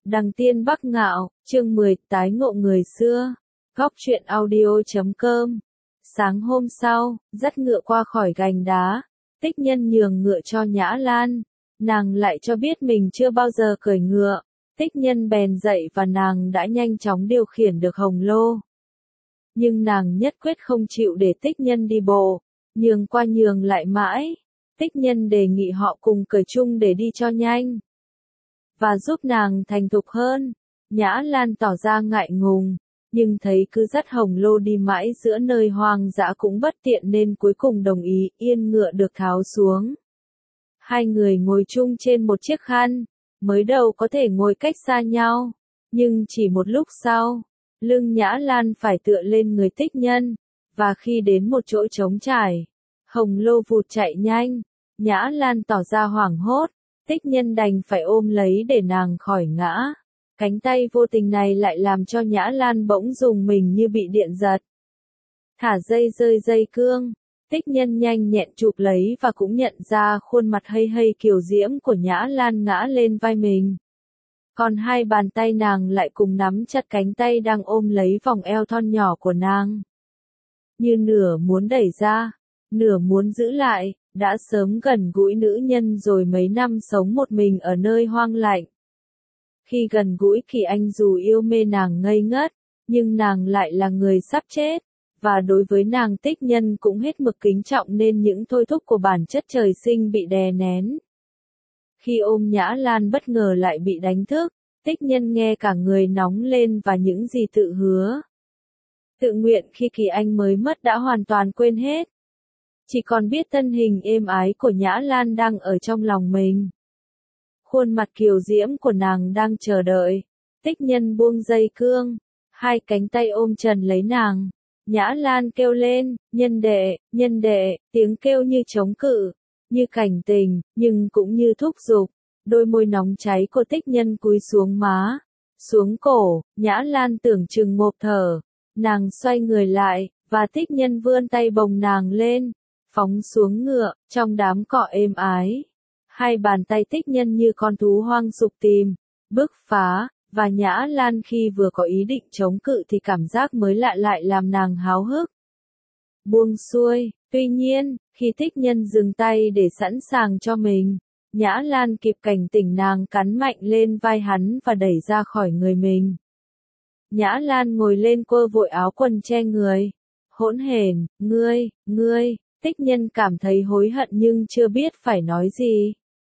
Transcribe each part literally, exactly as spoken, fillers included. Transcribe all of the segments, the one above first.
Đăng tiên Bắc Ngạo, chương mười, tái ngộ người xưa. Góc truyện audio chấm com. Sáng hôm sau, dắt ngựa qua khỏi gành đá, Tích Nhân nhường ngựa cho Nhã Lan. Nàng lại cho biết mình chưa bao giờ cởi ngựa. Tích Nhân bèn dậy và nàng đã nhanh chóng điều khiển được hồng lô. Nhưng nàng nhất quyết không chịu để Tích Nhân đi bộ, nhường qua nhường lại mãi. Tích Nhân đề nghị họ cùng cởi chung để đi cho nhanh, và giúp nàng thành thục hơn. Nhã Lan tỏ ra ngại ngùng, nhưng thấy cứ dắt hồng lô đi mãi giữa nơi hoang dã cũng bất tiện nên cuối cùng đồng ý, yên ngựa được tháo xuống. Hai người ngồi chung trên một chiếc khăn, mới đầu có thể ngồi cách xa nhau, nhưng chỉ một lúc sau, lưng Nhã Lan phải tựa lên người Tích Nhân, và khi đến một chỗ trống trải, hồng lô vụt chạy nhanh. Nhã Lan tỏ ra hoảng hốt, Tích Nhân đành phải ôm lấy để nàng khỏi ngã. Cánh tay vô tình này lại làm cho Nhã Lan bỗng rùng mình như bị điện giật. Thả dây rơi dây cương, Tích Nhân nhanh nhẹn chụp lấy và cũng nhận ra khuôn mặt hây hây kiều diễm của Nhã Lan ngã lên vai mình. Còn hai bàn tay nàng lại cùng nắm chặt cánh tay đang ôm lấy vòng eo thon nhỏ của nàng. Như nửa muốn đẩy ra, nửa muốn giữ lại. Đã sớm gần gũi nữ nhân rồi mấy năm sống một mình ở nơi hoang lạnh. Khi gần gũi Kỳ Anh dù yêu mê nàng ngây ngất, nhưng nàng lại là người sắp chết, và đối với nàng Tích Nhân cũng hết mực kính trọng nên những thôi thúc của bản chất trời sinh bị đè nén. Khi ôm Nhã Lan bất ngờ lại bị đánh thức, Tích Nhân nghe cả người nóng lên và những gì tự hứa, tự nguyện khi Kỳ Anh mới mất đã hoàn toàn quên hết. Chỉ còn biết thân hình êm ái của Nhã Lan đang ở trong lòng mình. Khuôn mặt kiều diễm của nàng đang chờ đợi. Tích Nhân buông dây cương, hai cánh tay ôm trần lấy nàng. Nhã Lan kêu lên, nhân đệ, nhân đệ, tiếng kêu như chống cự, như cảnh tình, nhưng cũng như thúc giục. Đôi môi nóng cháy của Tích Nhân cúi xuống má, xuống cổ. Nhã Lan tưởng chừng ngộp thở. Nàng xoay người lại, và Tích Nhân vươn tay bồng nàng lên, phóng xuống ngựa, trong đám cỏ êm ái. Hai bàn tay Tích Nhân như con thú hoang sục tìm, bứt phá, và Nhã Lan khi vừa có ý định chống cự thì cảm giác mới lạ lại làm nàng háo hức. Buông xuôi, tuy nhiên, khi Tích Nhân dừng tay để sẵn sàng cho mình, Nhã Lan kịp cảnh tỉnh nàng cắn mạnh lên vai hắn và đẩy ra khỏi người mình. Nhã Lan ngồi lên quơ vội áo quần che người. Hỗn hển, ngươi, ngươi. Tích Nhân cảm thấy hối hận nhưng chưa biết phải nói gì.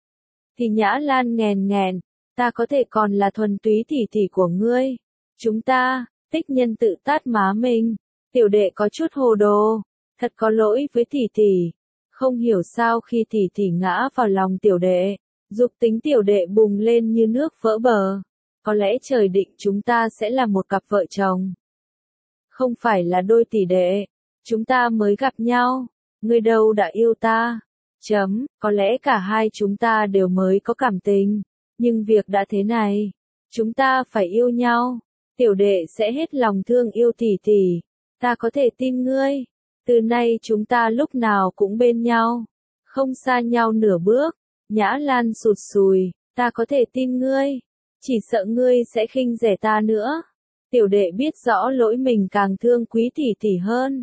Thì Nhã Lan nghèn nghẹn, ta có thể còn là thuần túy tỷ tỷ của ngươi. Chúng ta, Tích Nhân tự tát má mình. Tiểu đệ có chút hồ đồ, thật có lỗi với tỷ tỷ. Không hiểu sao khi tỷ tỷ ngã vào lòng tiểu đệ, dục tính tiểu đệ bùng lên như nước vỡ bờ. Có lẽ trời định chúng ta sẽ là một cặp vợ chồng. Không phải là đôi tỷ đệ, chúng ta mới gặp nhau. Ngươi đâu đã yêu ta. Chấm, có lẽ cả hai chúng ta đều mới có cảm tình. Nhưng việc đã thế này, chúng ta phải yêu nhau. Tiểu đệ sẽ hết lòng thương yêu tỷ tỷ. Ta có thể tin ngươi. Từ nay chúng ta lúc nào cũng bên nhau, không xa nhau nửa bước. Nhã Lan sụt sùi, ta có thể tin ngươi. Chỉ sợ ngươi sẽ khinh rẻ ta nữa. Tiểu đệ biết rõ lỗi mình càng thương quý tỷ tỷ hơn.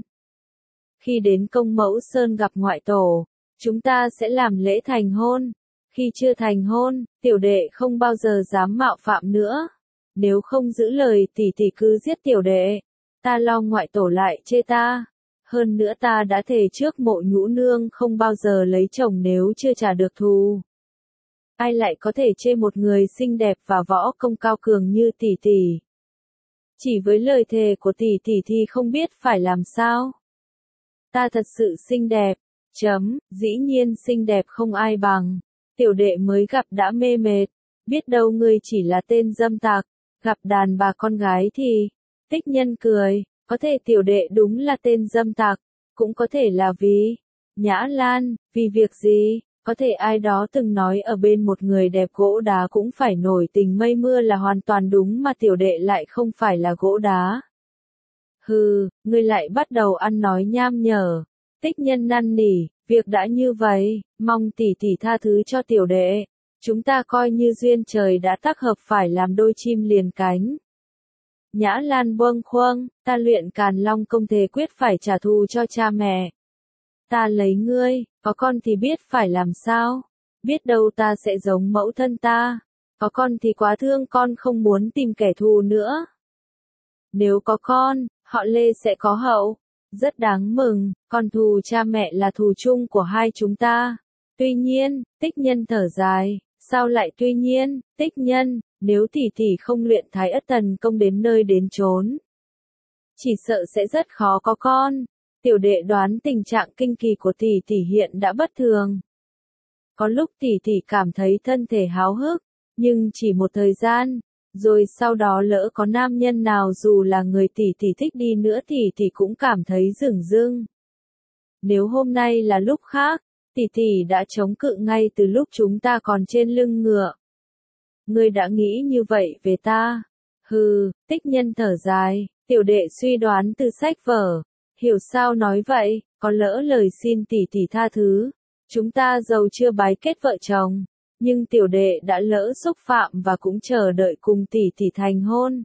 Khi đến Công Mẫu Sơn gặp ngoại tổ, chúng ta sẽ làm lễ thành hôn. Khi chưa thành hôn, tiểu đệ không bao giờ dám mạo phạm nữa. Nếu không giữ lời tỷ tỷ cứ giết tiểu đệ. Ta lo ngoại tổ lại chê ta. Hơn nữa ta đã thề trước Mộ Nhũ Nương không bao giờ lấy chồng nếu chưa trả được thù. Ai lại có thể chê một người xinh đẹp và võ công cao cường như tỷ tỷ. Chỉ với lời thề của tỷ tỷ thì không biết phải làm sao. Ta thật sự xinh đẹp. Chấm, dĩ nhiên xinh đẹp không ai bằng. Tiểu đệ mới gặp đã mê mệt. Biết đâu ngươi chỉ là tên dâm tặc. Gặp đàn bà con gái thì. Tích Nhân cười. Có thể tiểu đệ đúng là tên dâm tặc. Cũng có thể là vì. Nhã Lan, vì việc gì? Có thể ai đó từng nói ở bên một người đẹp gỗ đá cũng phải nổi tình mây mưa là hoàn toàn đúng mà tiểu đệ lại không phải là gỗ đá. Hừ, ngươi lại bắt đầu ăn nói nham nhở. Tích Nhân năn nỉ, việc đã như vậy, mong tỷ tỷ tha thứ cho tiểu đệ. Chúng ta coi như duyên trời đã tác hợp phải làm đôi chim liền cánh. Nhã Lan bâng khuâng, ta luyện Càn Long công thề quyết phải trả thù cho cha mẹ. Ta lấy ngươi, có con thì biết phải làm sao, biết đâu ta sẽ giống mẫu thân ta, có con thì quá thương con không muốn tìm kẻ thù nữa. Nếu có con, họ Lê sẽ có hậu, rất đáng mừng, con thù cha mẹ là thù chung của hai chúng ta. Tuy nhiên, Tích Nhân thở dài, sao lại tuy nhiên, Tích Nhân, nếu tỷ tỷ không luyện Thái Ất Thần công đến nơi đến chốn, chỉ sợ sẽ rất khó có con. Tiểu đệ đoán tình trạng kinh kỳ của tỷ tỷ hiện đã bất thường. Có lúc tỷ tỷ cảm thấy thân thể háo hức, nhưng chỉ một thời gian, rồi sau đó lỡ có nam nhân nào dù là người tỷ tỷ thích đi nữa tỷ tỷ cũng cảm thấy dửng dưng. Nếu hôm nay là lúc khác, tỷ tỷ đã chống cự ngay từ lúc chúng ta còn trên lưng ngựa. Ngươi đã nghĩ như vậy về ta? Hừ, Tích Nhân thở dài, tiểu đệ suy đoán từ sách vở, hiểu sao nói vậy, có lỡ lời xin tỷ tỷ tha thứ. Chúng ta dầu chưa bái kết vợ chồng, nhưng tiểu đệ đã lỡ xúc phạm và cũng chờ đợi cùng tỷ tỷ thành hôn.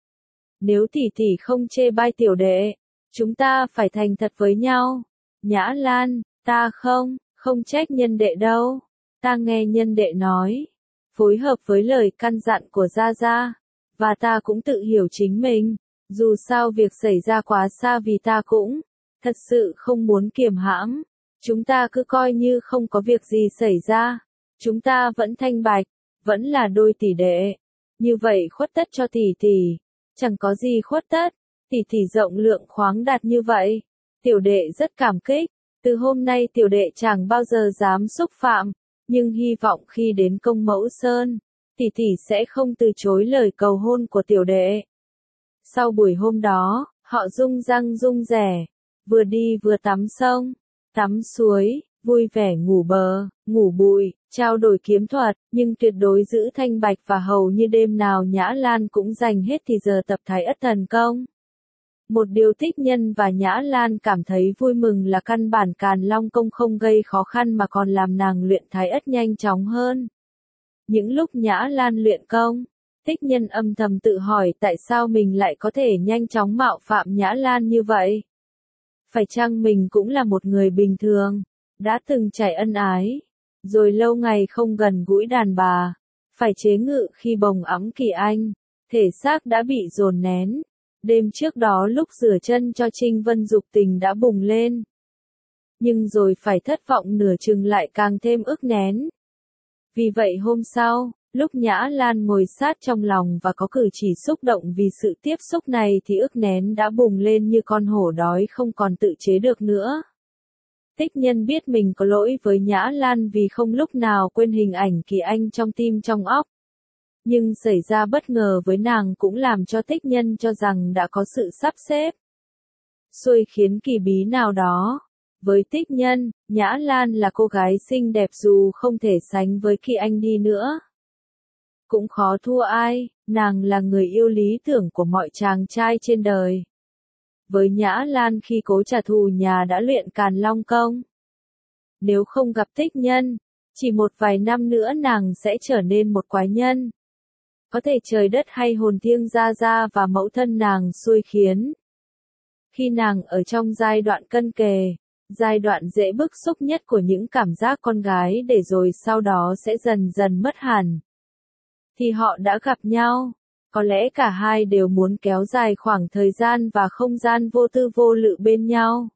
Nếu tỷ tỷ không chê bai tiểu đệ, chúng ta phải thành thật với nhau. Nhã Lan, ta không, không trách nhân đệ đâu. Ta nghe nhân đệ nói, phối hợp với lời căn dặn của Gia Gia, và ta cũng tự hiểu chính mình. Dù sao việc xảy ra quá xa vì ta cũng thật sự không muốn kiềm hãm. Chúng ta cứ coi như không có việc gì xảy ra. Chúng ta vẫn thanh bạch, vẫn là đôi tỷ đệ. Như vậy khuất tất cho tỷ tỷ. Chẳng có gì khuất tất. Tỷ tỷ rộng lượng khoáng đạt như vậy. Tiểu đệ rất cảm kích. Từ hôm nay tiểu đệ chẳng bao giờ dám xúc phạm. Nhưng hy vọng khi đến Công Mẫu Sơn, tỷ tỷ sẽ không từ chối lời cầu hôn của tiểu đệ. Sau buổi hôm đó, họ rung răng rung rẻ, vừa đi vừa tắm sông, tắm suối, vui vẻ ngủ bờ, ngủ bụi, trao đổi kiếm thuật, nhưng tuyệt đối giữ thanh bạch và hầu như đêm nào Nhã Lan cũng dành hết thì giờ tập Thái Ất Thần công. Một điều Tích Nhân và Nhã Lan cảm thấy vui mừng là căn bản Càn Long công không gây khó khăn mà còn làm nàng luyện Thái Ất nhanh chóng hơn. Những lúc Nhã Lan luyện công, Tích Nhân âm thầm tự hỏi tại sao mình lại có thể nhanh chóng mạo phạm Nhã Lan như vậy. Phải chăng mình cũng là một người bình thường, đã từng trải ân ái, rồi lâu ngày không gần gũi đàn bà, phải chế ngự khi bồng ẵm Kỳ Anh, thể xác đã bị dồn nén. Đêm trước đó lúc rửa chân cho Trinh Vân dục tình đã bùng lên. Nhưng rồi phải thất vọng nửa chừng lại càng thêm ức nén. Vì vậy hôm sau, lúc Nhã Lan ngồi sát trong lòng và có cử chỉ xúc động vì sự tiếp xúc này thì ức nén đã bùng lên như con hổ đói không còn tự chế được nữa. Tích Nhân biết mình có lỗi với Nhã Lan vì không lúc nào quên hình ảnh Kỳ Anh trong tim trong óc. Nhưng xảy ra bất ngờ với nàng cũng làm cho Tích Nhân cho rằng đã có sự sắp xếp xuôi khiến kỳ bí nào đó. Với Tích Nhân, Nhã Lan là cô gái xinh đẹp dù không thể sánh với Kỳ Anh đi nữa. Cũng khó thua ai, nàng là người yêu lý tưởng của mọi chàng trai trên đời. Với Nhã Lan khi cố trả thù nhà đã luyện Càn Long công. Nếu không gặp Tích Nhân, chỉ một vài năm nữa nàng sẽ trở nên một quái nhân. Có thể trời đất hay hồn thiêng Gia Gia và mẫu thân nàng xui khiến. Khi nàng ở trong giai đoạn cân kề, giai đoạn dễ bức xúc nhất của những cảm giác con gái để rồi sau đó sẽ dần dần mất hẳn. Thì họ đã gặp nhau, có lẽ cả hai đều muốn kéo dài khoảng thời gian và không gian vô tư vô lự bên nhau.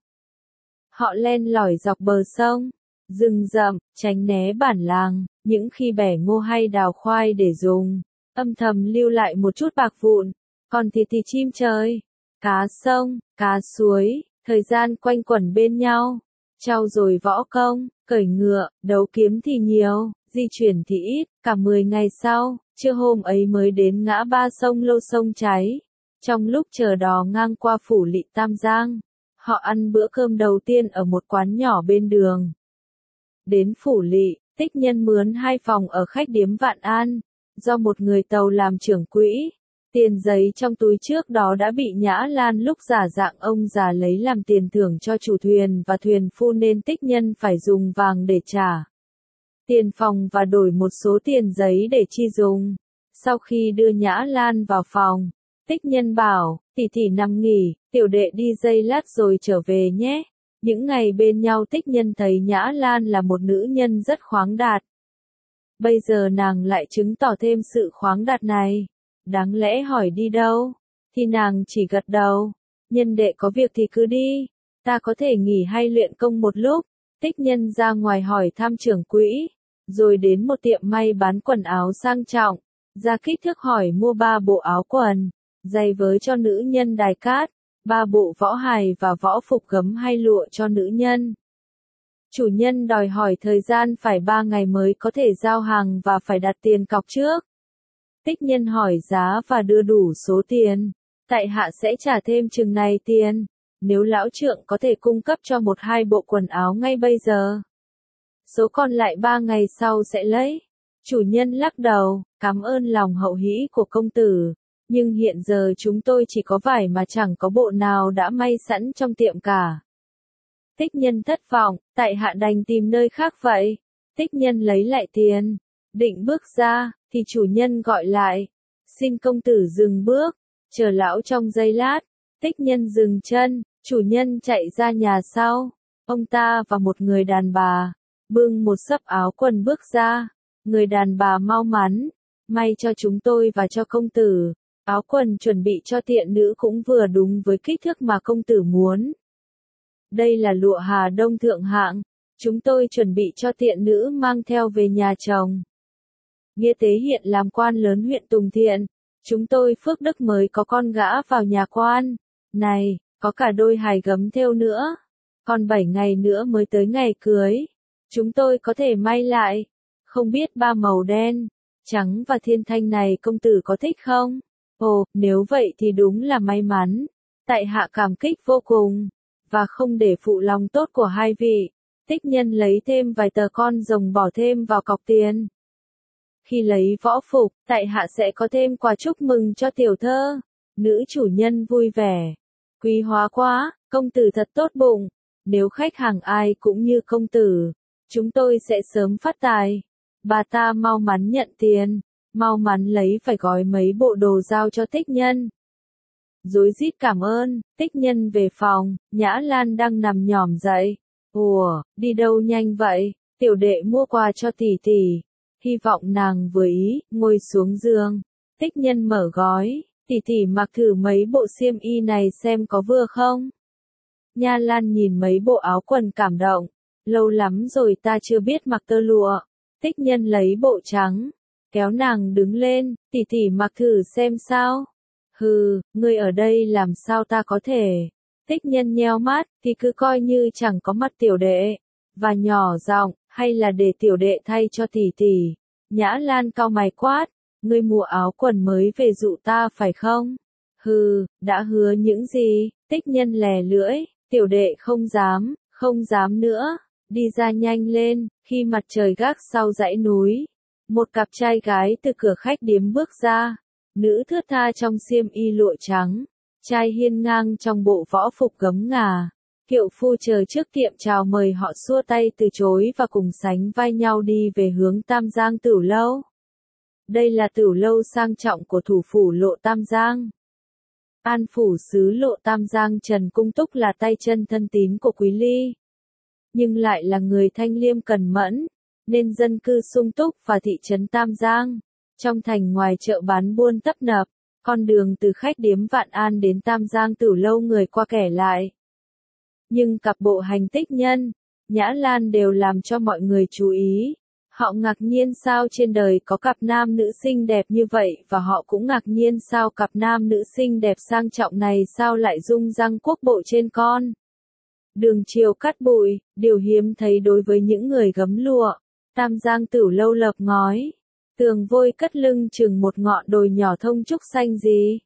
Họ len lỏi dọc bờ sông, rừng rậm, tránh né bản làng, những khi bẻ ngô hay đào khoai để dùng, âm thầm lưu lại một chút bạc vụn, còn thì thì chim trời, cá sông, cá suối, thời gian quanh quẩn bên nhau, trau dồi võ công, cởi ngựa, đấu kiếm thì nhiều, di chuyển thì ít, cả mười ngày sau, trưa hôm ấy mới đến ngã ba sông Lô sông cháy. Trong lúc chờ đò ngang qua phủ Lỵ Tam Giang, họ ăn bữa cơm đầu tiên ở một quán nhỏ bên đường. Đến phủ Lỵ, Tích Nhân mướn hai phòng ở khách điếm Vạn An, do một người tàu làm trưởng quỹ. Tiền giấy trong túi trước đó đã bị Nhã Lan lúc giả dạng ông già lấy làm tiền thưởng cho chủ thuyền và thuyền phu nên Tích Nhân phải dùng vàng để trả. tiền phòng và đổi một số tiền giấy để chi dùng. Sau khi đưa Nhã Lan vào phòng, Tích Nhân bảo, tỷ tỷ nằm nghỉ, tiểu đệ đi giây lát rồi trở về nhé. Những ngày bên nhau Tích Nhân thấy Nhã Lan là một nữ nhân rất khoáng đạt. Bây giờ nàng lại chứng tỏ thêm sự khoáng đạt này. Đáng lẽ hỏi đi đâu, thì nàng chỉ gật đầu. Nhân đệ có việc thì cứ đi, ta có thể nghỉ hay luyện công một lúc. Tích Nhân ra ngoài hỏi thăm trưởng quỹ, rồi đến một tiệm may bán quần áo sang trọng, ra kích thước hỏi mua ba bộ áo quần, giày với cho nữ nhân đài cát, ba bộ võ hài và võ phục gấm hay lụa cho nữ nhân. Chủ nhân đòi hỏi thời gian phải ba ngày mới có thể giao hàng và phải đặt tiền cọc trước. Tích Nhân hỏi giá và đưa đủ số tiền. Tại hạ sẽ trả thêm chừng này tiền, nếu lão trượng có thể cung cấp cho một hai bộ quần áo ngay bây giờ. Số còn lại ba ngày sau sẽ lấy. Chủ nhân lắc đầu, cảm ơn lòng hậu hĩ của công tử, nhưng hiện giờ chúng tôi chỉ có vải mà chẳng có bộ nào đã may sẵn trong tiệm cả. Tích Nhân thất vọng, tại hạ đành tìm nơi khác vậy. Tích Nhân lấy lại tiền, định bước ra, thì chủ nhân gọi lại. Xin công tử dừng bước, chờ lão trong giây lát. Tích Nhân dừng chân, chủ nhân chạy ra nhà sau. Ông ta và một người đàn bà, bưng một xấp áo quần bước ra. Người đàn bà mau mắn, may cho chúng tôi và cho công tử. Áo quần chuẩn bị cho tiện nữ cũng vừa đúng với kích thước mà công tử muốn. Đây là lụa Hà Đông thượng hạng, chúng tôi chuẩn bị cho tiện nữ mang theo về nhà chồng. Nghĩa Tế hiện làm quan lớn huyện Tùng Thiện, chúng tôi phước đức mới có con gã vào nhà quan. Này, có cả đôi hài gấm thêu nữa, còn bảy ngày nữa mới tới ngày cưới. Chúng tôi có thể may lại, không biết ba màu đen, trắng và thiên thanh này công tử có thích không? Ồ, nếu vậy thì đúng là may mắn. Tại hạ cảm kích vô cùng, và không để phụ lòng tốt của hai vị. Tích Nhân lấy thêm vài tờ con rồng bỏ thêm vào cọc tiền. Khi lấy võ phục, tại hạ sẽ có thêm quà chúc mừng cho tiểu thơ. Nữ chủ nhân vui vẻ. Quý hóa quá, công tử thật tốt bụng. Nếu khách hàng ai cũng như công tử, chúng tôi sẽ sớm phát tài. Bà ta mau mắn nhận tiền, mau mắn lấy phải gói mấy bộ đồ giao cho Tích Nhân. Rối rít cảm ơn, Tích Nhân về phòng, Nhã Lan đang nằm nhòm dậy. Ủa, đi đâu nhanh vậy? Tiểu đệ mua quà cho tỷ tỷ. Hy vọng nàng vừa ý, ngồi xuống giường. Tích Nhân mở gói, tỷ tỷ mặc thử mấy bộ xiêm y này xem có vừa không? Nha Lan nhìn mấy bộ áo quần cảm động. Lâu lắm rồi ta chưa biết mặc tơ lụa. Tích Nhân lấy bộ trắng, kéo nàng đứng lên, tỷ tỷ mặc thử xem sao. Hừ, ngươi ở đây làm sao ta có thể. Tích Nhân nheo mắt, thì cứ coi như chẳng có mặt tiểu đệ. Và nhỏ giọng, hay là để tiểu đệ thay cho tỷ tỷ. Nhã Lan cau mày quát, ngươi mua áo quần mới về dụ ta phải không? Hừ, đã hứa những gì? Tích Nhân lè lưỡi, tiểu đệ không dám, không dám nữa. Đi ra nhanh lên, khi mặt trời gác sau dãy núi. Một cặp trai gái từ cửa khách điếm bước ra. Nữ thướt tha trong xiêm y lụa trắng. Trai hiên ngang trong bộ võ phục gấm ngà. Kiệu phu chờ trước tiệm chào mời họ xua tay từ chối và cùng sánh vai nhau đi về hướng Tam Giang Tửu Lâu. Đây là tửu lâu sang trọng của thủ phủ Lộ Tam Giang. An phủ sứ Lộ Tam Giang Trần Cung Túc là tay chân thân tín của Quý Ly. Nhưng lại là người thanh liêm cần mẫn, nên dân cư sung túc và thị trấn Tam Giang. Trong thành ngoài chợ bán buôn tấp nập, con đường từ khách điếm Vạn An đến Tam Giang Tửu Lâu người qua kẻ lại. Nhưng cặp bộ hành Tích Nhân, Nhã Lan đều làm cho mọi người chú ý. Họ ngạc nhiên sao trên đời có cặp nam nữ xinh đẹp như vậy và họ cũng ngạc nhiên sao cặp nam nữ xinh đẹp sang trọng này sao lại dung răng quốc bộ trên con. Đường chiều cắt bụi, điều hiếm thấy đối với những người gấm lụa. Tam Giang Tửu Lâu lợp ngói. Tường vôi cất lưng chừng một ngọn đồi nhỏ thông trúc xanh gì.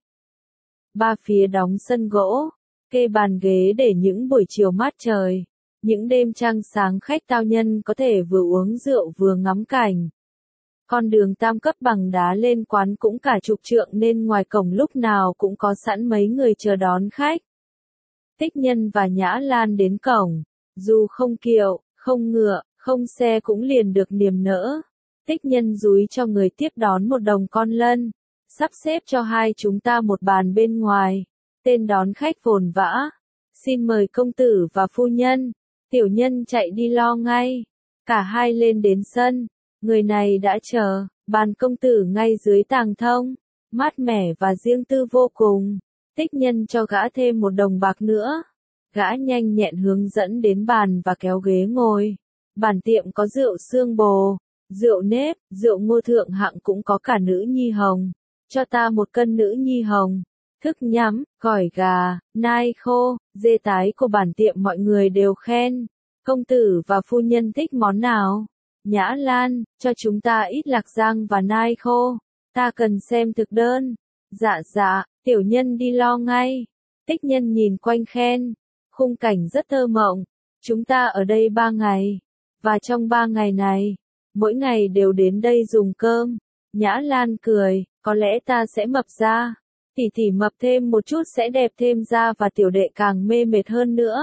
Ba phía đóng sân gỗ, kê bàn ghế để những buổi chiều mát trời. Những đêm trăng sáng khách tao nhân có thể vừa uống rượu vừa ngắm cảnh. Con đường tam cấp bằng đá lên quán cũng cả chục trượng nên ngoài cổng lúc nào cũng có sẵn mấy người chờ đón khách. Tích Nhân và Nhã Lan đến cổng, dù không kiệu, không ngựa, không xe cũng liền được niềm nỡ. Tích Nhân dúi cho người tiếp đón một đồng con lân, sắp xếp cho hai chúng ta một bàn bên ngoài, tên đón khách vồn vã. Xin mời công tử và phu nhân. Tiểu Nhân chạy đi lo ngay. Cả hai lên đến sân, người này đã chờ, bàn công tử ngay dưới tàng thông, mát mẻ và riêng tư vô cùng. Tích Nhân cho gã thêm một đồng bạc nữa. Gã nhanh nhẹn hướng dẫn đến bàn và kéo ghế ngồi. Bản tiệm có rượu xương bồ, rượu nếp, rượu ngô thượng hạng, cũng có cả nữ nhi hồng. Cho ta một cân nữ nhi hồng. Thức nhắm, gỏi gà, nai khô, dê tái của bản tiệm mọi người đều khen. Công tử và phu nhân thích món nào? Nhã Lan, cho chúng ta ít lạc rang và nai khô. Ta cần xem thực đơn. Dạ dạ, Tiểu Nhân đi lo ngay. Tích Nhân nhìn quanh khen. Khung cảnh rất thơ mộng. Chúng ta ở đây ba ngày. Và trong ba ngày này, mỗi ngày đều đến đây dùng cơm. Nhã Lan cười, có lẽ ta sẽ mập ra. Tỷ tỷ mập thêm một chút sẽ đẹp thêm ra và tiểu đệ càng mê mệt hơn nữa.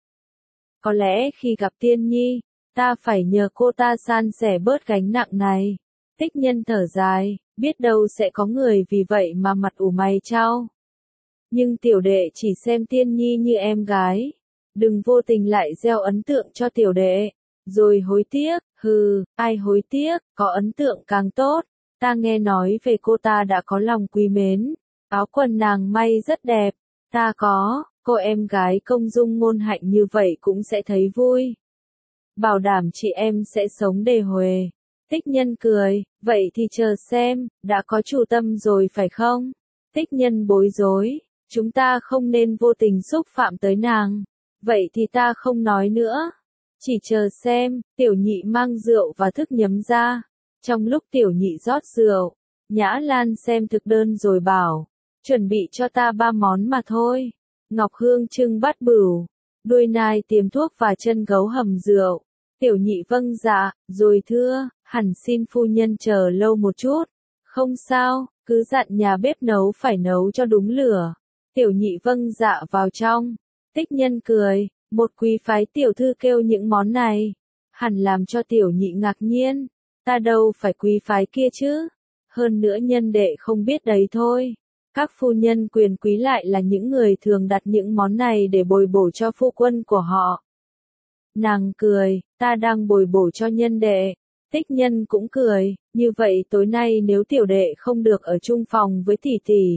Có lẽ khi gặp Tiên Nhi, ta phải nhờ cô ta san sẻ bớt gánh nặng này. Tích Nhân thở dài, biết đâu sẽ có người vì vậy mà mặt ủ mày chau. Nhưng tiểu đệ chỉ xem Tiên Nhi như em gái. Đừng vô tình lại gieo ấn tượng cho tiểu đệ. Rồi hối tiếc, hừ, ai hối tiếc, có ấn tượng càng tốt. Ta nghe nói về cô ta đã có lòng quý mến. Áo quần nàng may rất đẹp. Ta có, cô em gái công dung ngôn hạnh như vậy cũng sẽ thấy vui. Bảo đảm chị em sẽ sống đề huề. Tích Nhân cười, vậy thì chờ xem, đã có chủ tâm rồi phải không? Tích Nhân bối rối, chúng ta không nên vô tình xúc phạm tới nàng. Vậy thì ta không nói nữa. Chỉ chờ xem, Tiểu Nhị mang rượu và thức nhắm ra. Trong lúc Tiểu Nhị rót rượu, Nhã Lan xem thực đơn rồi bảo, chuẩn bị cho ta ba món mà thôi. Ngọc hương trưng bát bửu, đuôi nai tiềm thuốc và chân gấu hầm rượu. Tiểu Nhị vâng dạ, rồi thưa, hẳn xin phu nhân chờ lâu một chút. Không sao, cứ dặn nhà bếp nấu phải nấu cho đúng lửa. Tiểu Nhị vâng dạ vào trong. Tích Nhân cười, một quý phái tiểu thư kêu những món này, hẳn làm cho Tiểu Nhị ngạc nhiên. Ta đâu phải quý phái kia chứ. Hơn nữa nhân đệ không biết đấy thôi. Các phu nhân quyền quý lại là những người thường đặt những món này để bồi bổ cho phu quân của họ. Nàng cười, ta đang bồi bổ cho nhân đệ. Tích Nhân cũng cười, như vậy tối nay nếu tiểu đệ không được ở chung phòng với tỷ tỷ,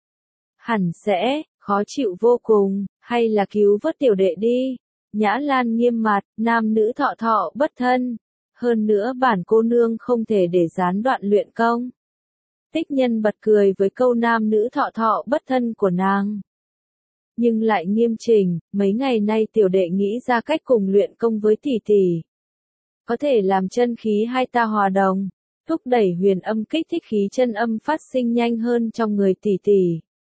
hẳn sẽ khó chịu vô cùng, hay là cứu vớt tiểu đệ đi. Nhã Lan nghiêm mặt, nam nữ thọ thọ bất thân. Hơn nữa bản cô nương không thể để gián đoạn luyện công. Tích Nhân bật cười với câu nam nữ thọ thọ bất thân của nàng. Nhưng lại nghiêm chỉnh, mấy ngày nay tiểu đệ nghĩ ra cách cùng luyện công với tỷ tỷ. Có thể làm chân khí hai ta hòa đồng, thúc đẩy huyền âm kích thích khí chân âm phát sinh nhanh hơn trong người tỷ tỷ.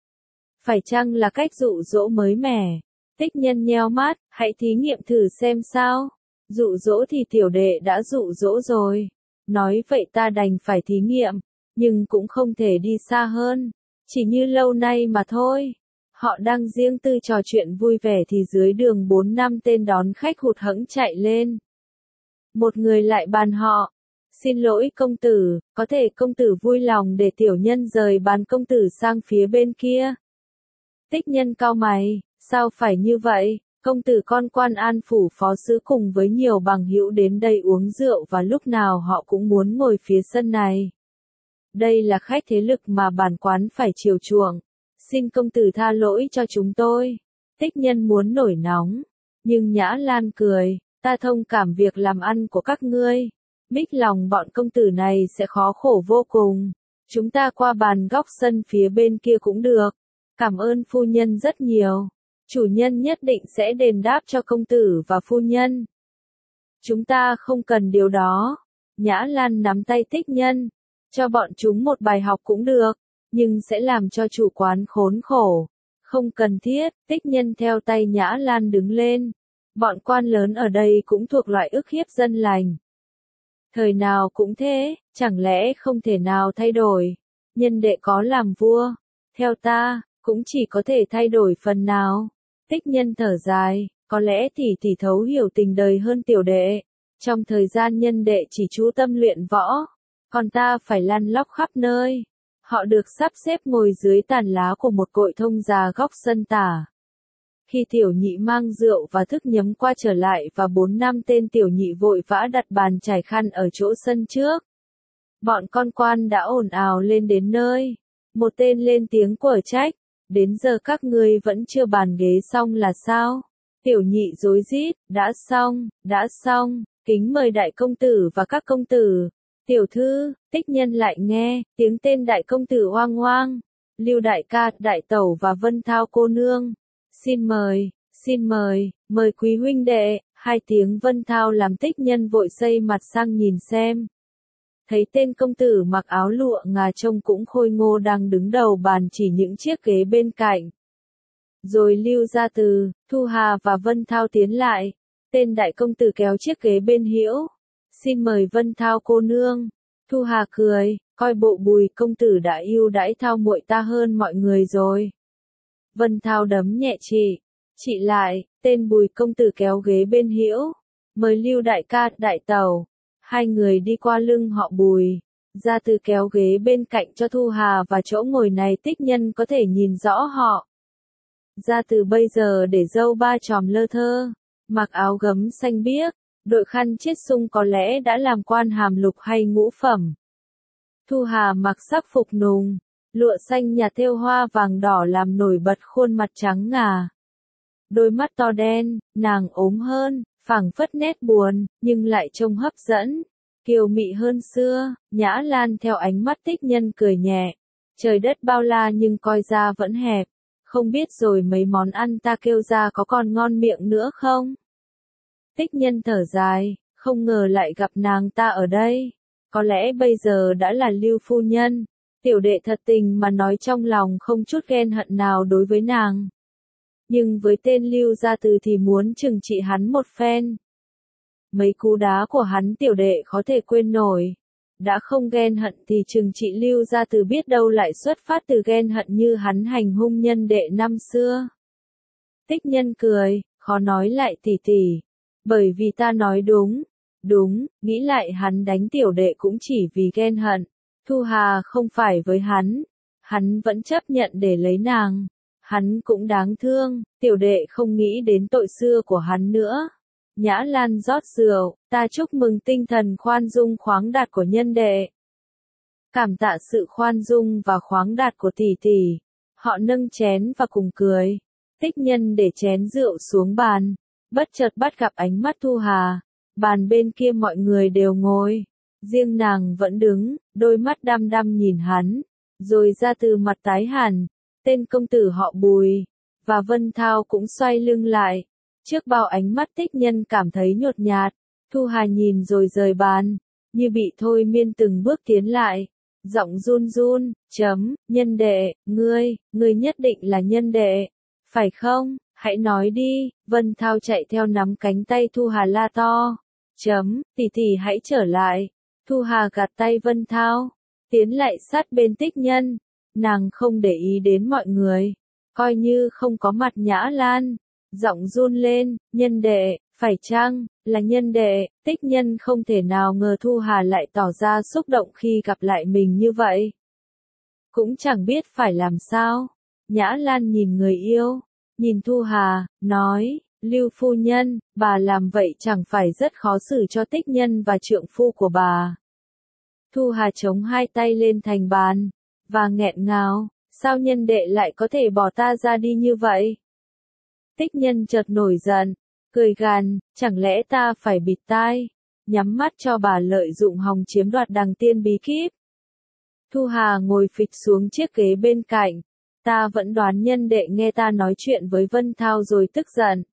Phải chăng là cách dụ dỗ mới mẻ? Tích Nhân nheo mắt, hãy thí nghiệm thử xem sao. Dụ dỗ thì tiểu đệ đã dụ dỗ rồi. Nói vậy ta đành phải thí nghiệm, nhưng cũng không thể đi xa hơn. Chỉ như lâu nay mà thôi. Họ đang riêng tư trò chuyện vui vẻ thì dưới đường bốn năm tên đón khách hụt hẫng chạy lên. Một người lại bàn họ. Xin lỗi công tử, có thể công tử vui lòng để tiểu nhân rời bàn công tử sang phía bên kia. Tích Nhân cau mày, sao phải như vậy? Công tử con quan an phủ phó sứ cùng với nhiều bằng hữu đến đây uống rượu và lúc nào họ cũng muốn ngồi phía sân này. Đây là khách thế lực mà bản quán phải chiều chuộng. Xin công tử tha lỗi cho chúng tôi. Tích Nhân muốn nổi nóng. Nhưng Nhã Lan cười, ta thông cảm việc làm ăn của các ngươi. Mích lòng bọn công tử này sẽ khó khổ vô cùng. Chúng ta qua bàn góc sân phía bên kia cũng được. Cảm ơn phu nhân rất nhiều. Chủ nhân nhất định sẽ đền đáp cho công tử và phu nhân. Chúng ta không cần điều đó. Nhã Lan nắm tay Tích Nhân. Cho bọn chúng một bài học cũng được. Nhưng sẽ làm cho chủ quán khốn khổ. Không cần thiết. Tích Nhân theo tay Nhã Lan đứng lên. Bọn quan lớn ở đây cũng thuộc loại ức hiếp dân lành. Thời nào cũng thế, chẳng lẽ không thể nào thay đổi. Nhân đệ có làm vua. Theo ta, cũng chỉ có thể thay đổi phần nào. Tích Nhân thở dài, có lẽ tỷ tỷ thấu hiểu tình đời hơn tiểu đệ. Trong thời gian nhân đệ chỉ chú tâm luyện võ, còn ta phải lăn lóc khắp nơi. Họ được sắp xếp ngồi dưới tàn lá của một cội thông già góc sân tả. Khi tiểu nhị mang rượu và thức nhấm qua trở lại và bốn năm tên tiểu nhị vội vã đặt bàn trải khăn ở chỗ sân trước. Bọn con quan đã ồn ào lên đến nơi. Một tên lên tiếng quở trách, đến giờ các ngươi vẫn chưa bàn ghế xong là sao? Tiểu nhị rối rít, đã xong, đã xong, kính mời đại công tử và các công tử. Tiểu thư, Tích Nhân lại nghe, tiếng tên đại công tử oang oang. Lưu đại ca, đại tẩu và Vân Thao cô nương. Xin mời, xin mời, mời quý huynh đệ. Hai tiếng Vân Thao làm Tích Nhân vội xây mặt sang nhìn xem. Thấy tên công tử mặc áo lụa ngà trông cũng khôi ngô đang đứng đầu bàn chỉ những chiếc ghế bên cạnh. Rồi Lưu Gia Từ, Thu Hà và Vân Thao tiến lại. Tên đại công tử kéo chiếc ghế bên hữu. Xin mời Vân Thao cô nương. Thu Hà cười, coi bộ Bùi công tử đã ưu đãi Thao muội ta hơn mọi người rồi. Vân Thao đấm nhẹ chị. Chị lại, tên Bùi công tử kéo ghế bên hữu. Mời Lưu đại ca, đại tẩu. Hai người đi qua lưng họ Bùi. Gia Từ kéo ghế bên cạnh cho Thu Hà và chỗ ngồi này Tích Nhân có thể nhìn rõ họ. Gia Từ bây giờ để râu ba chòm lơ thơ, mặc áo gấm xanh biếc, đội khăn chiết sung có lẽ đã làm quan hàm lục hay ngũ phẩm. Thu Hà mặc sắc phục nùng, lụa xanh nhạt thêu hoa vàng đỏ làm nổi bật khuôn mặt trắng ngà. Đôi mắt to đen, nàng ốm hơn, phảng phất nét buồn, nhưng lại trông hấp dẫn, kiều mị hơn xưa. Nhã Lan theo ánh mắt Tích Nhân cười nhẹ. Trời đất bao la nhưng coi ra vẫn hẹp. Không biết rồi mấy món ăn ta kêu ra có còn ngon miệng nữa không? Tích Nhân thở dài, không ngờ lại gặp nàng ta ở đây. Có lẽ bây giờ đã là Lưu phu nhân. Tiểu đệ thật tình mà nói trong lòng không chút ghen hận nào đối với nàng. Nhưng với tên Lưu Gia Từ thì muốn trừng trị hắn một phen. Mấy cú đá của hắn tiểu đệ khó thể quên nổi. Đã không ghen hận thì trừng trị Lưu Gia Từ biết đâu lại xuất phát từ ghen hận như hắn hành hung nhân đệ năm xưa. Tích Nhân cười, khó nói lại tỉ tỉ. Bởi vì ta nói đúng. Đúng, nghĩ lại hắn đánh tiểu đệ cũng chỉ vì ghen hận. Thu Hà không phải với hắn. Hắn vẫn chấp nhận để lấy nàng. Hắn cũng đáng thương, tiểu đệ không nghĩ đến tội xưa của hắn nữa. Nhã Lan rót rượu, ta chúc mừng tinh thần khoan dung khoáng đạt của nhân đệ. Cảm tạ sự khoan dung và khoáng đạt của tỷ tỷ. Họ nâng chén và cùng cười. Tích Nhân để chén rượu xuống bàn, bất chợt bắt gặp ánh mắt Thu Hà. Bàn bên kia mọi người đều ngồi, riêng nàng vẫn đứng, đôi mắt đăm đăm nhìn hắn. Rồi Ra Từ mặt tái hẳn, tên công tử họ Bùi và Vân Thao cũng xoay lưng lại. Trước bao ánh mắt Tích Nhân cảm thấy nhột nhạt. Thu Hà nhìn rồi rời bàn, như bị thôi miên từng bước tiến lại. Giọng run run, chấm, nhân đệ, ngươi, ngươi nhất định là nhân đệ, phải không? Hãy nói đi. Vân Thao chạy theo nắm cánh tay Thu Hà la to. Chấm, tỷ tỷ hãy trở lại. Thu Hà gạt tay Vân Thao, tiến lại sát bên Tích Nhân. Nàng không để ý đến mọi người, coi như không có mặt Nhã Lan. Giọng run lên, nhân đệ, phải chăng, là nhân đệ? Tích Nhân không thể nào ngờ Thu Hà lại tỏ ra xúc động khi gặp lại mình như vậy. Cũng chẳng biết phải làm sao. Nhã Lan nhìn người yêu, nhìn Thu Hà, nói, Lưu phu nhân, bà làm vậy chẳng phải rất khó xử cho Tích Nhân và trượng phu của bà. Thu Hà chống hai tay lên thành bàn, và nghẹn ngào, sao nhân đệ lại có thể bỏ ta ra đi như vậy? Tích Nhân chợt nổi giận, cười gằn, chẳng lẽ ta phải bịt tai, nhắm mắt cho bà lợi dụng hòng chiếm đoạt đằng tiên bí kíp? Thu Hà ngồi phịch xuống chiếc ghế bên cạnh, ta vẫn đoán nhân đệ nghe ta nói chuyện với Vân Thao rồi tức giận.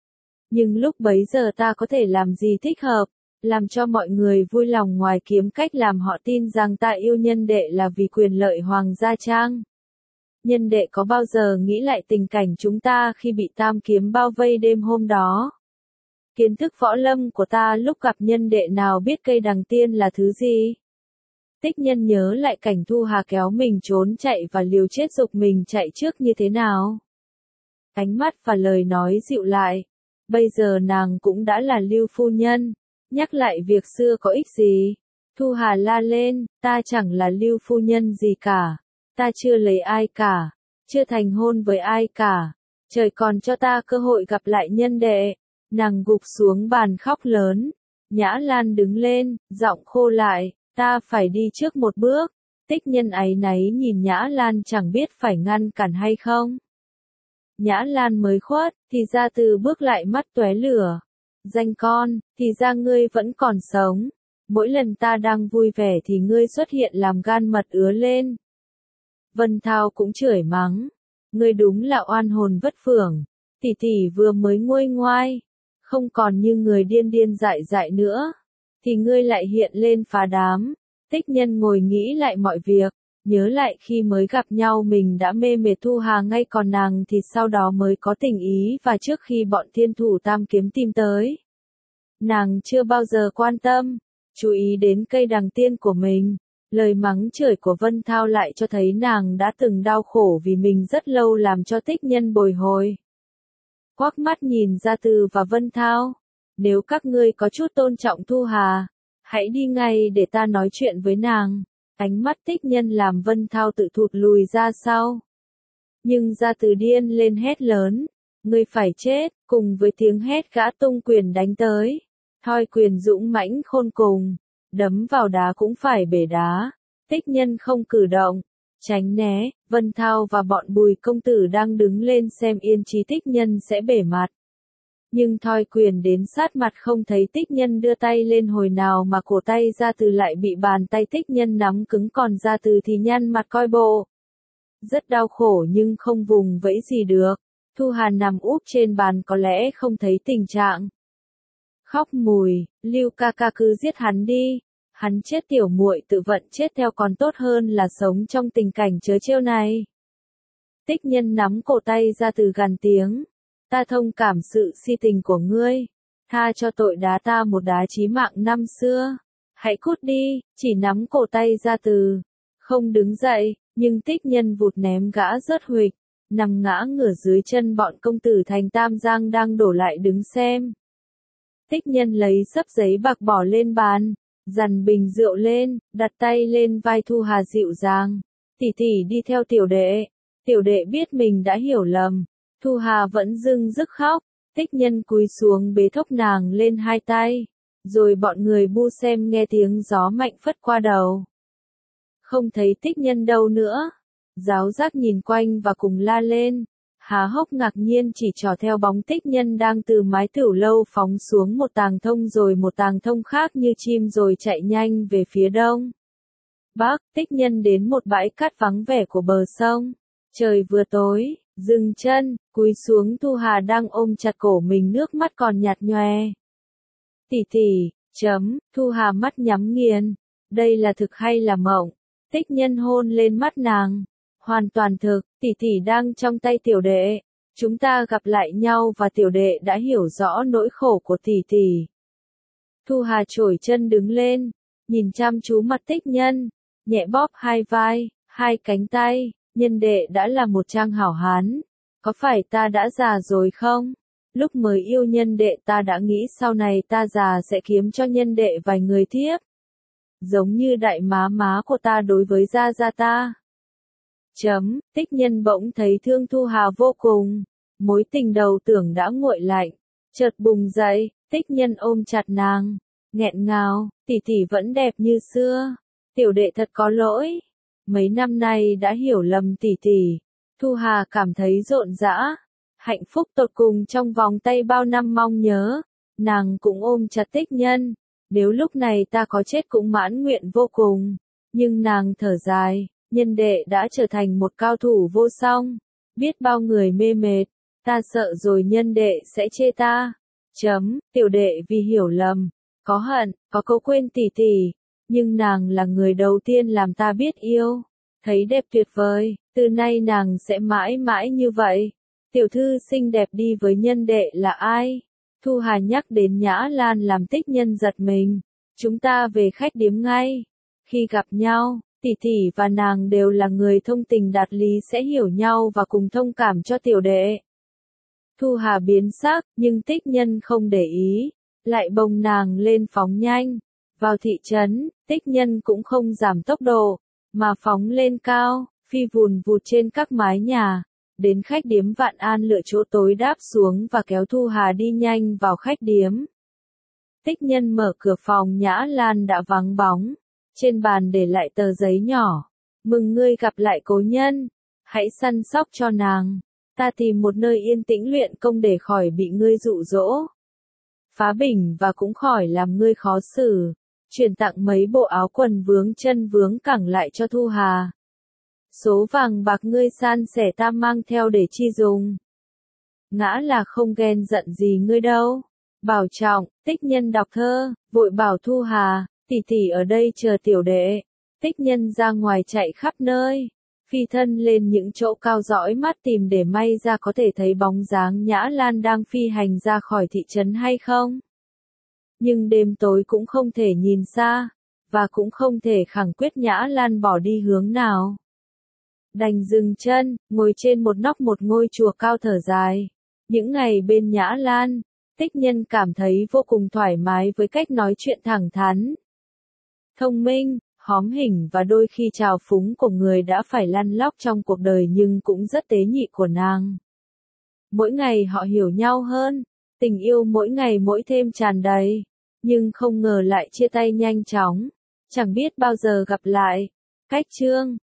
Nhưng lúc bấy giờ ta có thể làm gì thích hợp, làm cho mọi người vui lòng ngoài kiếm cách làm họ tin rằng ta yêu nhân đệ là vì quyền lợi hoàng gia trang. Nhân đệ có bao giờ nghĩ lại tình cảnh chúng ta khi bị tam kiếm bao vây đêm hôm đó? Kiến thức võ lâm của ta lúc gặp nhân đệ nào biết cây đằng tiên là thứ gì? Tích Nhân nhớ lại cảnh Thu Hà kéo mình trốn chạy và liều chết giục mình chạy trước như thế nào. Ánh mắt và lời nói dịu lại. Bây giờ nàng cũng đã là Lưu phu nhân, Nhắc lại việc xưa có ích gì? Thu Hà la lên, ta chẳng là Lưu phu nhân gì cả. Ta chưa lấy ai cả. Chưa thành hôn với ai cả. Trời còn cho ta cơ hội gặp lại nhân đệ. Nàng gục xuống bàn khóc lớn. Nhã Lan đứng lên, giọng khô lại, ta phải đi trước một bước. Tích Nhân áy náy nhìn Nhã Lan chẳng biết phải ngăn cản hay không. Nhã Lan mới khuất, thì ra Từ bước lại mắt tóe lửa. Danh con, thì ra ngươi vẫn còn sống. Mỗi lần ta đang vui vẻ thì ngươi xuất hiện làm gan mật ứa lên. Vân Thao cũng chửi mắng. Ngươi đúng là oan hồn vất phưởng. Tỷ tỷ vừa mới nguôi ngoai. Không còn như người điên điên dại dại nữa. Thì ngươi lại hiện lên phá đám. Tích Nhân ngồi nghĩ lại mọi việc. Nhớ lại khi mới gặp nhau mình đã mê mệt Thu Hà ngay còn nàng thì sau đó mới có tình ý và trước khi bọn thiên thủ tam kiếm tìm tới. Nàng chưa bao giờ quan tâm, chú ý đến cây đằng tiên của mình. Lời mắng chửi của Vân Thao lại cho thấy nàng đã từng đau khổ vì mình rất lâu làm cho Tích Nhân bồi hồi. Quắc mắt nhìn Gia Từ và Vân Thao. Nếu các ngươi có chút tôn trọng Thu Hà, hãy đi ngay để ta nói chuyện với nàng. Ánh mắt Tích Nhân làm Vân Thao tự thụt lùi ra sau. Nhưng Gia Từ điên lên hét lớn. Ngươi phải chết, cùng với tiếng hét gã tung quyền đánh tới. Thoi quyền dũng mãnh khôn cùng. Đấm vào đá cũng phải bể đá. Tích Nhân không cử động. Tránh né, Vân Thao và bọn Bùi công tử đang đứng lên xem yên chí Tích Nhân sẽ bể mặt. Nhưng thoi quyền đến sát mặt không thấy Tích Nhân đưa tay lên hồi nào mà cổ tay Gia Từ lại bị bàn tay Tích Nhân nắm cứng còn Gia Từ thì nhăn mặt coi bộ. Rất đau khổ nhưng không vùng vẫy gì được. Thu Hà nằm úp trên bàn có lẽ không thấy tình trạng. Khóc mùi, Lưu ca ca cứ giết hắn đi. Hắn chết tiểu muội tự vận chết theo còn tốt hơn là sống trong tình cảnh trớ trêu này. Tích Nhân nắm cổ tay Gia Từ gằn tiếng. Ta thông cảm sự si tình của ngươi. Tha cho tội đá ta một đá chí mạng năm xưa. Hãy cút đi, chỉ nắm cổ tay Gia Từ. Không đứng dậy, nhưng Tích Nhân vụt ném gã rớt huỵch. Nằm ngã ngửa dưới chân bọn công tử thành Tam Giang đang đổ lại đứng xem. Tích Nhân lấy xấp giấy bạc bỏ lên bàn. Dằn bình rượu lên, đặt tay lên vai Thu Hà dịu dàng. Tỷ tỷ đi theo tiểu đệ. Tiểu đệ biết mình đã hiểu lầm. Thu Hà vẫn dưng dứt khóc. Tích Nhân cúi xuống bế thốc nàng lên hai tay. Rồi bọn người bu xem nghe tiếng gió mạnh phất qua đầu. Không thấy Tích Nhân đâu nữa. Giáo giác nhìn quanh và cùng la lên. Há hốc ngạc nhiên chỉ trỏ theo bóng Tích Nhân đang từ mái tửu lâu phóng xuống một tàng thông rồi một tàng thông khác như chim rồi chạy nhanh về phía đông. Bắc, Tích Nhân đến một bãi cát vắng vẻ của bờ sông. Trời vừa tối, dừng chân, cúi xuống Thu Hà đang ôm chặt cổ mình nước mắt còn nhạt nhòe. Tỷ tỷ, chấm, Thu Hà mắt nhắm nghiền. Đây là thực hay là mộng? Tích Nhân hôn lên mắt nàng. Hoàn toàn thực, tỷ tỷ đang trong tay tiểu đệ. Chúng ta gặp lại nhau và tiểu đệ đã hiểu rõ nỗi khổ của tỷ tỷ. Thu Hà trổi chân đứng lên, nhìn chăm chú mặt Tích Nhân, nhẹ bóp hai vai, hai cánh tay, nhân đệ đã là một trang hảo hán. Có phải ta đã già rồi không? Lúc mới yêu nhân đệ ta đã nghĩ sau này ta già sẽ kiếm cho nhân đệ vài người thiếp. Giống như đại má má của ta đối với gia gia ta. Chấm, Tích Nhân bỗng thấy thương Thu Hà vô cùng. Mối tình đầu tưởng đã nguội lạnh. Chợt bùng dậy, Tích Nhân ôm chặt nàng. Nghẹn ngào, tỷ tỷ vẫn đẹp như xưa. Tiểu đệ thật có lỗi. Mấy năm nay đã hiểu lầm tỷ tỷ. Thu Hà cảm thấy rộn rã. Hạnh phúc tột cùng trong vòng tay bao năm mong nhớ. Nàng cũng ôm chặt Tích Nhân. Nếu lúc này ta có chết cũng mãn nguyện vô cùng. Nhưng nàng thở dài. Nhân đệ đã trở thành một cao thủ vô song. Biết bao người mê mệt. Ta sợ rồi nhân đệ sẽ chê ta. Chấm, tiểu đệ vì hiểu lầm. Có hận, có câu quên tỷ tỷ. Nhưng nàng là người đầu tiên làm ta biết yêu. Thấy đẹp tuyệt vời. Từ nay nàng sẽ mãi mãi như vậy. Tiểu thư xinh đẹp đi với nhân đệ là ai? Thu Hà nhắc đến Nhã Lan làm Tích Nhân giật mình. Chúng ta về khách điếm ngay. Khi gặp nhau, tỷ tỷ và nàng đều là người thông tình đạt lý sẽ hiểu nhau và cùng thông cảm cho tiểu đệ. Thu Hà biến sắc, nhưng Tích Nhân không để ý. lại bồng nàng lên phóng nhanh. Vào thị trấn, Tích Nhân cũng không giảm tốc độ, mà phóng lên cao, phi vùn vụt trên các mái nhà, đến khách điếm Vạn An lựa chỗ tối đáp xuống và kéo Thu Hà đi nhanh vào khách điếm. Tích Nhân mở cửa phòng Nhã Lan đã vắng bóng, trên bàn để lại tờ giấy nhỏ. Mừng ngươi gặp lại cố nhân, hãy săn sóc cho nàng, ta tìm một nơi yên tĩnh luyện công để khỏi bị ngươi dụ dỗ, phá bình và cũng khỏi làm ngươi khó xử. Chuyển tặng mấy bộ áo quần vướng chân vướng cẳng lại cho Thu Hà. Số vàng bạc ngươi san sẻ ta mang theo để chi dùng. Ngã là không ghen giận gì ngươi đâu. Bảo trọng, Tích Nhân đọc thơ, vội bảo Thu Hà, tỷ tỷ ở đây chờ tiểu đệ. Tích Nhân ra ngoài chạy khắp nơi, phi thân lên những chỗ cao dõi mắt tìm để may ra có thể thấy bóng dáng Nhã Lan đang phi hành ra khỏi thị trấn hay không. Nhưng đêm tối cũng không thể nhìn xa, và cũng không thể khẳng quyết Nhã Lan bỏ đi hướng nào. Đành dừng chân, ngồi trên một nóc một ngôi chùa cao thở dài. Những ngày bên Nhã Lan, Tích Nhân cảm thấy vô cùng thoải mái với cách nói chuyện thẳng thắn, thông minh, hóm hỉnh và đôi khi trào phúng của người đã phải lăn lóc trong cuộc đời nhưng cũng rất tế nhị của nàng. Mỗi ngày họ hiểu nhau hơn, tình yêu mỗi ngày mỗi thêm tràn đầy, nhưng không ngờ lại chia tay nhanh chóng, chẳng biết bao giờ gặp lại. Cách chương